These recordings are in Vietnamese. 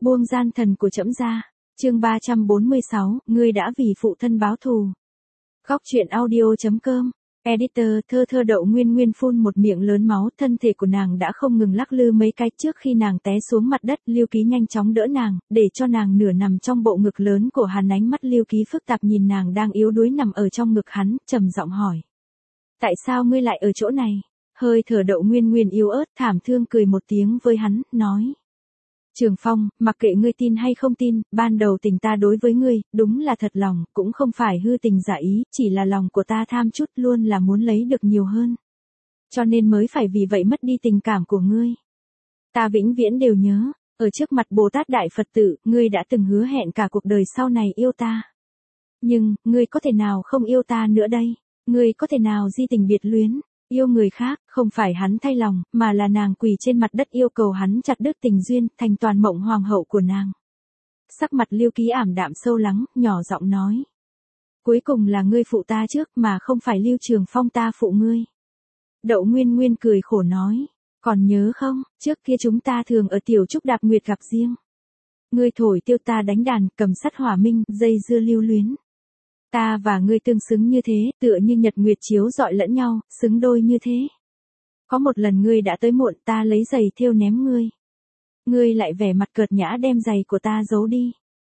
Buông gian thần của trẫm ra. Chương 346, ngươi đã vì phụ thân báo thù. Góc truyện audio.com. Editor. Thơ Đậu Nguyên Nguyên phun một miệng lớn máu, thân thể của nàng đã không ngừng lắc lư mấy cái. Trước khi nàng té xuống mặt đất, Lưu Ký nhanh chóng đỡ nàng, để cho nàng nửa nằm trong bộ ngực lớn của hắn. Ánh mắt Lưu Ký phức tạp nhìn nàng đang yếu đuối nằm ở trong ngực hắn, trầm giọng hỏi: tại sao ngươi lại ở chỗ này? Hơi thở Đậu Nguyên Nguyên yếu ớt, thảm thương cười một tiếng với hắn, nói: Trường Phong, mặc kệ ngươi tin hay không tin, ban đầu tình ta đối với ngươi, đúng là thật lòng, cũng không phải hư tình giả ý, chỉ là lòng của ta tham chút, luôn là muốn lấy được nhiều hơn. Cho nên mới phải vì vậy mất đi tình cảm của ngươi. Ta vĩnh viễn đều nhớ, ở trước mặt Bồ Tát Đại Phật Tử, ngươi đã từng hứa hẹn cả cuộc đời sau này yêu ta. Nhưng, ngươi có thể nào không yêu ta nữa đây? Ngươi có thể nào di tình biệt luyến? Yêu người khác, không phải hắn thay lòng, mà là nàng quỳ trên mặt đất yêu cầu hắn chặt đứt tình duyên, thành toàn mộng hoàng hậu của nàng. Sắc mặt Lưu Ký ảm đạm sâu lắng, nhỏ giọng nói: cuối cùng là ngươi phụ ta trước mà không phải Lưu Trường Phong ta phụ ngươi. Đậu Nguyên Nguyên cười khổ nói: còn nhớ không, trước kia chúng ta thường ở Tiểu Trúc Đạp Nguyệt gặp riêng. Ngươi thổi tiêu ta đánh đàn, cầm sắt hỏa minh, dây dưa lưu luyến. Ta và ngươi tương xứng như thế, tựa như nhật nguyệt chiếu rọi lẫn nhau, xứng đôi như thế. Có một lần ngươi đã tới muộn, ta lấy giày thêu ném ngươi. Ngươi lại vẻ mặt cợt nhã đem giày của ta giấu đi.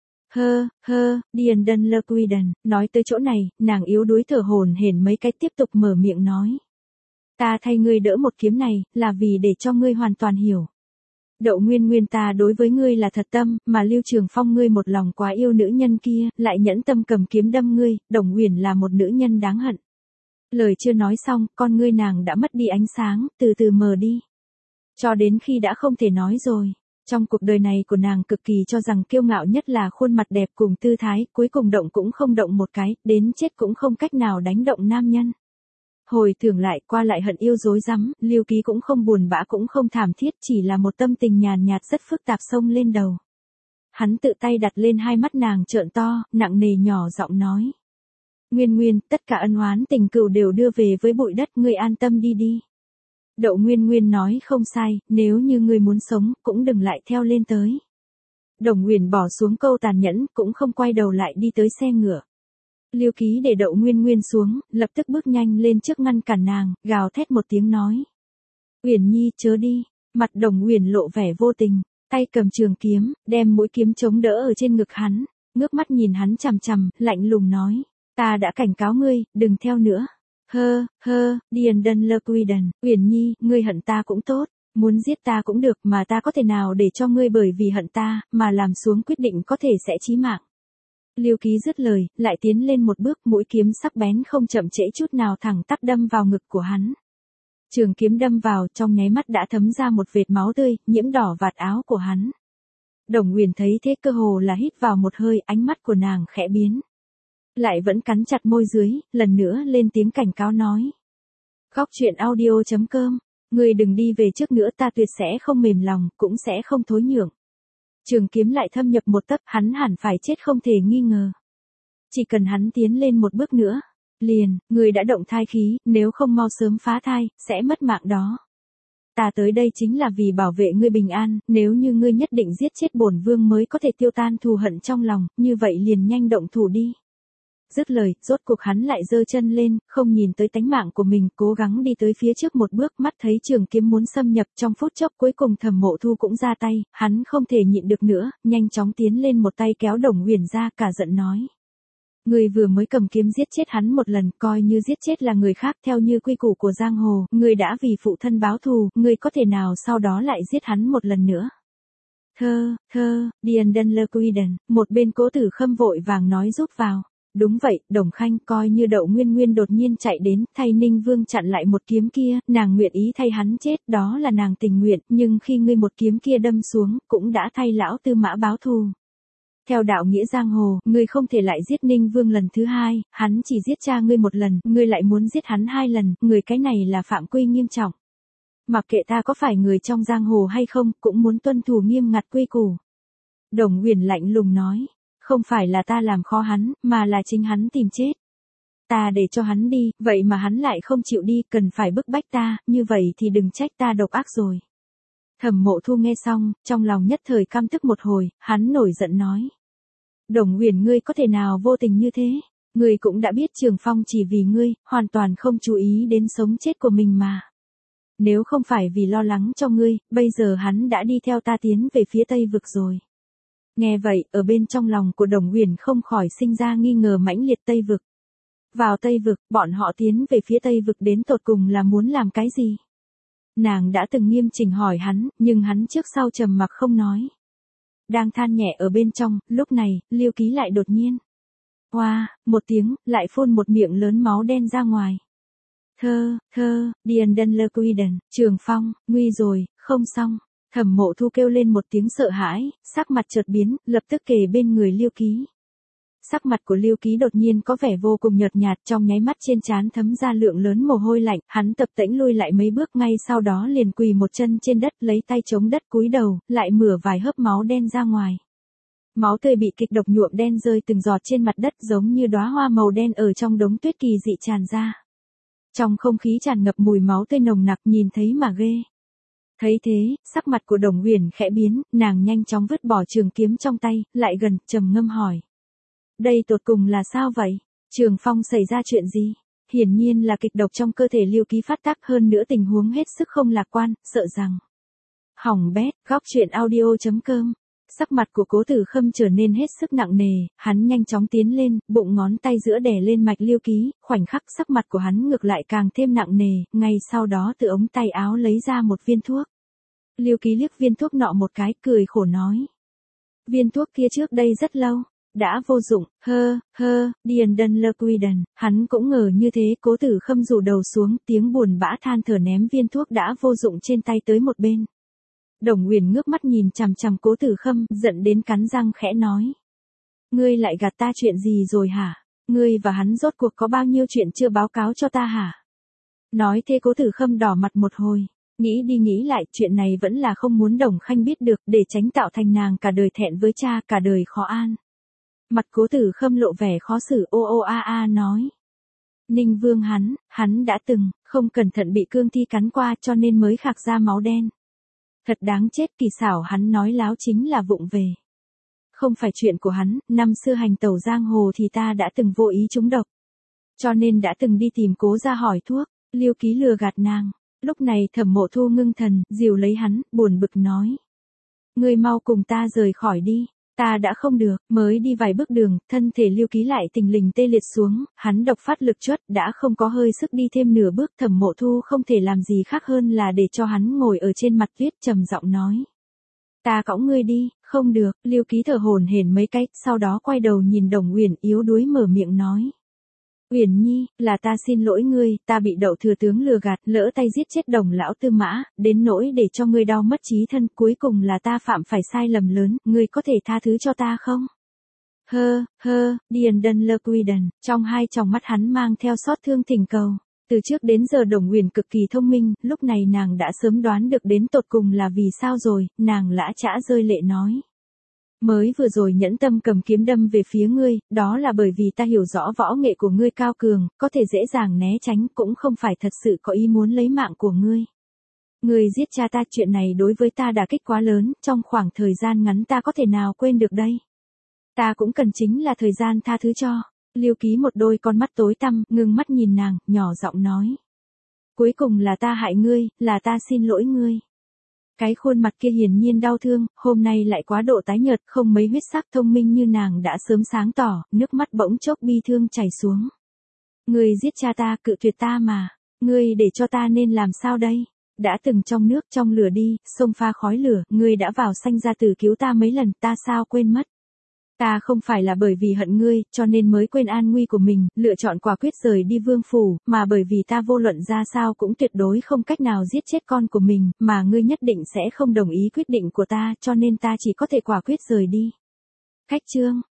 Điền Đân Lơ Quy Đần. Nói tới chỗ này, nàng yếu đuối thở hổn hển mấy cái, tiếp tục mở miệng nói: ta thay ngươi đỡ một kiếm này, là vì để cho ngươi hoàn toàn hiểu. Đậu Nguyên Nguyên, ta đối với ngươi là thật tâm, mà Lưu Trường Phong ngươi một lòng quá yêu nữ nhân kia, lại nhẫn tâm cầm kiếm đâm ngươi, Đồng Uyển là một nữ nhân đáng hận. Lời chưa nói xong, con ngươi nàng đã mất đi ánh sáng, từ từ mờ đi. Cho đến khi đã không thể nói rồi. Trong cuộc đời này của nàng cực kỳ cho rằng kiêu ngạo nhất là khuôn mặt đẹp cùng tư thái, cuối cùng động cũng không động một cái, đến chết cũng không cách nào đánh động nam nhân. Hồi tưởng lại, qua lại hận yêu dối rắm, Lưu Ký cũng không buồn bã cũng không thảm thiết, chỉ là một tâm tình nhàn nhạt rất phức tạp xông lên đầu. Hắn tự tay đặt lên hai mắt nàng trợn to, nặng nề nhỏ giọng nói: Nguyên Nguyên, tất cả ân oán tình cừu đều đưa về với bụi đất, ngươi an tâm đi đi. Đậu Nguyên Nguyên nói không sai, nếu như ngươi muốn sống, cũng đừng lại theo lên tới. Đồng Uyển bỏ xuống câu tàn nhẫn, cũng không quay đầu lại đi tới xe ngựa. Lưu Ký để Đậu Nguyên Nguyên xuống, lập tức bước nhanh lên trước ngăn cản nàng, gào thét một tiếng nói: Uyển Nhi, chớ đi. Mặt Đồng Uyển lộ vẻ vô tình, tay cầm trường kiếm, đem mũi kiếm chống đỡ ở trên ngực hắn, ngước mắt nhìn hắn chằm chằm, lạnh lùng nói: ta đã cảnh cáo ngươi, đừng theo nữa. Điền Đân Lơ Quy Đần. Uyển Nhi, ngươi hận ta cũng tốt, muốn giết ta cũng được, mà ta có thể nào để cho ngươi bởi vì hận ta, mà làm xuống quyết định có thể sẽ chí mạng. Lưu Ký dứt lời, lại tiến lên một bước, mũi kiếm sắc bén không chậm trễ chút nào thẳng tắp đâm vào ngực của hắn. Trường kiếm đâm vào, trong nháy mắt đã thấm ra một vệt máu tươi, nhiễm đỏ vạt áo của hắn. Đồng Uyển thấy thế cơ hồ là hít vào một hơi, ánh mắt của nàng khẽ biến. Lại vẫn cắn chặt môi dưới, lần nữa lên tiếng cảnh cáo nói: Góc truyện audio.com, ngươi đừng đi về trước nữa, ta tuyệt sẽ không mềm lòng, cũng sẽ không thối nhượng. Trường kiếm lại thâm nhập một tấc, hắn hẳn phải chết không thể nghi ngờ. Chỉ cần hắn tiến lên một bước nữa, liền, ngươi đã động thai khí, nếu không mau sớm phá thai, sẽ mất mạng đó. Ta tới đây chính là vì bảo vệ ngươi bình an, nếu như ngươi nhất định giết chết bổn vương mới có thể tiêu tan thù hận trong lòng, như vậy liền nhanh động thủ đi. Dứt lời, rốt cuộc hắn lại giơ chân lên, không nhìn tới tánh mạng của mình, cố gắng đi tới phía trước một bước, mắt thấy trường kiếm muốn xâm nhập, trong phút chốc cuối cùng Thẩm Mộ Thu cũng ra tay, hắn không thể nhịn được nữa, nhanh chóng tiến lên một tay kéo Đồng Uyển ra, cả giận nói: Ngươi vừa mới cầm kiếm giết chết hắn một lần, coi như giết chết là người khác, theo như quy củ của giang hồ, ngươi đã vì phụ thân báo thù, ngươi có thể nào sau đó lại giết hắn một lần nữa? Điền Đân Lơ Quy Đần. Một bên Cố Tử Khâm vội vàng nói giúp vào: đúng vậy, Đồng Khanh, coi như Đậu Nguyên Nguyên đột nhiên chạy đến, thay Ninh Vương chặn lại một kiếm kia, nàng nguyện ý thay hắn chết, đó là nàng tình nguyện, nhưng khi ngươi một kiếm kia đâm xuống, cũng đã thay lão Tư Mã báo thù. Theo đạo nghĩa giang hồ, ngươi không thể lại giết Ninh Vương lần thứ hai, hắn chỉ giết cha ngươi một lần, ngươi lại muốn giết hắn hai lần, người cái này là phạm quy nghiêm trọng. Mặc kệ ta có phải người trong giang hồ hay không, cũng muốn tuân thủ nghiêm ngặt quy củ. Đồng Uyển lạnh lùng nói: không phải là ta làm khó hắn, mà là chính hắn tìm chết. Ta để cho hắn đi, vậy mà hắn lại không chịu đi, cần phải bức bách ta, như vậy thì đừng trách ta độc ác rồi. Thẩm Mộ Thu nghe xong, trong lòng nhất thời căm tức một hồi, hắn nổi giận nói. Đồng Huyền ngươi có thể nào vô tình như thế? Ngươi cũng đã biết Trường Phong chỉ vì ngươi, hoàn toàn không chú ý đến sống chết của mình mà. Nếu không phải vì lo lắng cho ngươi, bây giờ hắn đã đi theo ta tiến về phía Tây Vực rồi. Nghe vậy, ở bên trong lòng của Đồng Huyền không khỏi sinh ra nghi ngờ mãnh liệt Tây Vực. Vào Tây Vực, bọn họ tiến về phía Tây Vực đến tột cùng là muốn làm cái gì? Nàng đã từng nghiêm chỉnh hỏi hắn, nhưng hắn trước sau trầm mặc không nói. Đang than nhẹ ở bên trong, lúc này, Liêu Ký lại đột nhiên. Hoa, một tiếng, lại phun một miệng lớn máu đen ra ngoài. Điền Đân Lơ Quiden, Trường Phong, nguy rồi, không xong. Thẩm Mộ Thu kêu lên một tiếng sợ hãi, sắc mặt chợt biến, lập tức kề bên người Liêu Ký. Sắc mặt của Liêu Ký đột nhiên có vẻ vô cùng nhợt nhạt, trong nháy mắt trên trán thấm ra lượng lớn mồ hôi lạnh, hắn tập tễnh lui lại mấy bước, ngay sau đó liền quỳ một chân trên đất, lấy tay chống đất cúi đầu, lại mửa vài hớp máu đen ra ngoài. Máu tươi bị kịch độc nhuộm đen rơi từng giọt trên mặt đất, giống như đóa hoa màu đen ở trong đống tuyết kỳ dị tràn ra. Trong không khí tràn ngập mùi máu tươi nồng nặc, nhìn thấy mà ghê. Thấy thế, sắc mặt của Đồng Huyền khẽ biến, nàng nhanh chóng vứt bỏ trường kiếm trong tay, lại gần, trầm ngâm hỏi. Đây tột cùng là sao vậy? Trường Phong xảy ra chuyện gì? Hiển nhiên là kịch độc trong cơ thể Liêu Ký phát tác, hơn nữa tình huống hết sức không lạc quan, sợ rằng. Hỏng bét, góc truyện audio.com. Sắc mặt của Cố Tử Khâm trở nên hết sức nặng nề, hắn nhanh chóng tiến lên, bụng ngón tay giữa đè lên mạch Liêu Ký, khoảnh khắc sắc mặt của hắn ngược lại càng thêm nặng nề, ngay sau đó từ ống tay áo lấy ra một viên thuốc. Liêu Ký liếc viên thuốc nọ một cái, cười khổ nói. Viên thuốc kia trước đây rất lâu, đã vô dụng, Điền Đân Lơ Quiden, hắn cũng ngờ như thế. Cố Tử Khâm rủ đầu xuống, tiếng buồn bã than thở ném viên thuốc đã vô dụng trên tay tới một bên. Đồng Huyền ngước mắt nhìn chằm chằm Cố Tử Khâm, giận đến cắn răng khẽ nói. Ngươi lại gạt ta chuyện gì rồi hả? Ngươi và hắn rốt cuộc có bao nhiêu chuyện chưa báo cáo cho ta hả? Nói thế Cố Tử Khâm đỏ mặt một hồi, nghĩ đi nghĩ lại, chuyện này vẫn là không muốn Đồng Khanh biết được, để tránh tạo thành nàng cả đời thẹn với cha, cả đời khó an. Mặt Cố Tử Khâm lộ vẻ khó xử, nói. Ninh Vương hắn đã từng, không cẩn thận bị cương thi cắn qua cho nên mới khạc ra máu đen. Thật đáng chết, kỳ xảo hắn nói láo chính là vụng về. Không phải chuyện của hắn, năm xưa hành tẩu giang hồ thì ta đã từng vô ý trúng độc. Cho nên đã từng đi tìm Cố gia hỏi thuốc, Liêu Ký lừa gạt nàng. Lúc này Thẩm Mộ Thu ngưng thần, dìu lấy hắn, buồn bực nói. Ngươi mau cùng ta rời khỏi đi. Ta đã không được, mới đi vài bước đường, thân thể Liêu Ký lại tình lình tê liệt xuống, hắn độc phát lực chuất, đã không có hơi sức đi thêm nửa bước. Thẩm Mộ Thu không thể làm gì khác hơn là để cho hắn ngồi ở trên mặt tuyết, trầm giọng nói. Ta cõng ngươi đi. Không được. Liêu Ký thở hổn hển mấy cái, sau đó quay đầu nhìn Đồng Huyền, yếu đuối mở miệng nói. Uyển Nhi, là ta xin lỗi ngươi, ta bị Đậu thừa tướng lừa gạt, lỡ tay giết chết Đồng lão Tư Mã, đến nỗi để cho ngươi đau mất trí thân, cuối cùng là ta phạm phải sai lầm lớn, ngươi có thể tha thứ cho ta không? Điền Đân Lơ Quiden, trong hai tròng mắt hắn mang theo xót thương thỉnh cầu. Từ trước đến giờ Đồng Huyền cực kỳ thông minh, lúc này nàng đã sớm đoán được đến tột cùng là vì sao rồi, nàng lã chã rơi lệ nói. Mới vừa rồi nhẫn tâm cầm kiếm đâm về phía ngươi, đó là bởi vì ta hiểu rõ võ nghệ của ngươi cao cường, có thể dễ dàng né tránh, cũng không phải thật sự có ý muốn lấy mạng của ngươi. Ngươi giết cha ta, chuyện này đối với ta đả kích quá lớn, trong khoảng thời gian ngắn ta có thể nào quên được đây. Ta cũng cần chính là thời gian tha thứ cho. Liêu Ký một đôi con mắt tối tăm, ngưng mắt nhìn nàng, nhỏ giọng nói. Cuối cùng là ta hại ngươi, là ta xin lỗi ngươi. Cái khuôn mặt kia hiển nhiên đau thương, hôm nay lại quá độ tái nhợt, không mấy huyết sắc, thông minh như nàng đã sớm sáng tỏ, nước mắt bỗng chốc bi thương chảy xuống. Ngươi giết cha ta, cự tuyệt ta mà. Ngươi để cho ta nên làm sao đây? Đã từng trong nước trong lửa đi, sông pha khói lửa, ngươi đã vào sanh ra tử cứu ta mấy lần, ta sao quên mất. Ta không phải là bởi vì hận ngươi, cho nên mới quên an nguy của mình, lựa chọn quả quyết rời đi vương phủ, mà bởi vì ta vô luận ra sao cũng tuyệt đối không cách nào giết chết con của mình, mà ngươi nhất định sẽ không đồng ý quyết định của ta, cho nên ta chỉ có thể quả quyết rời đi. Cách chương.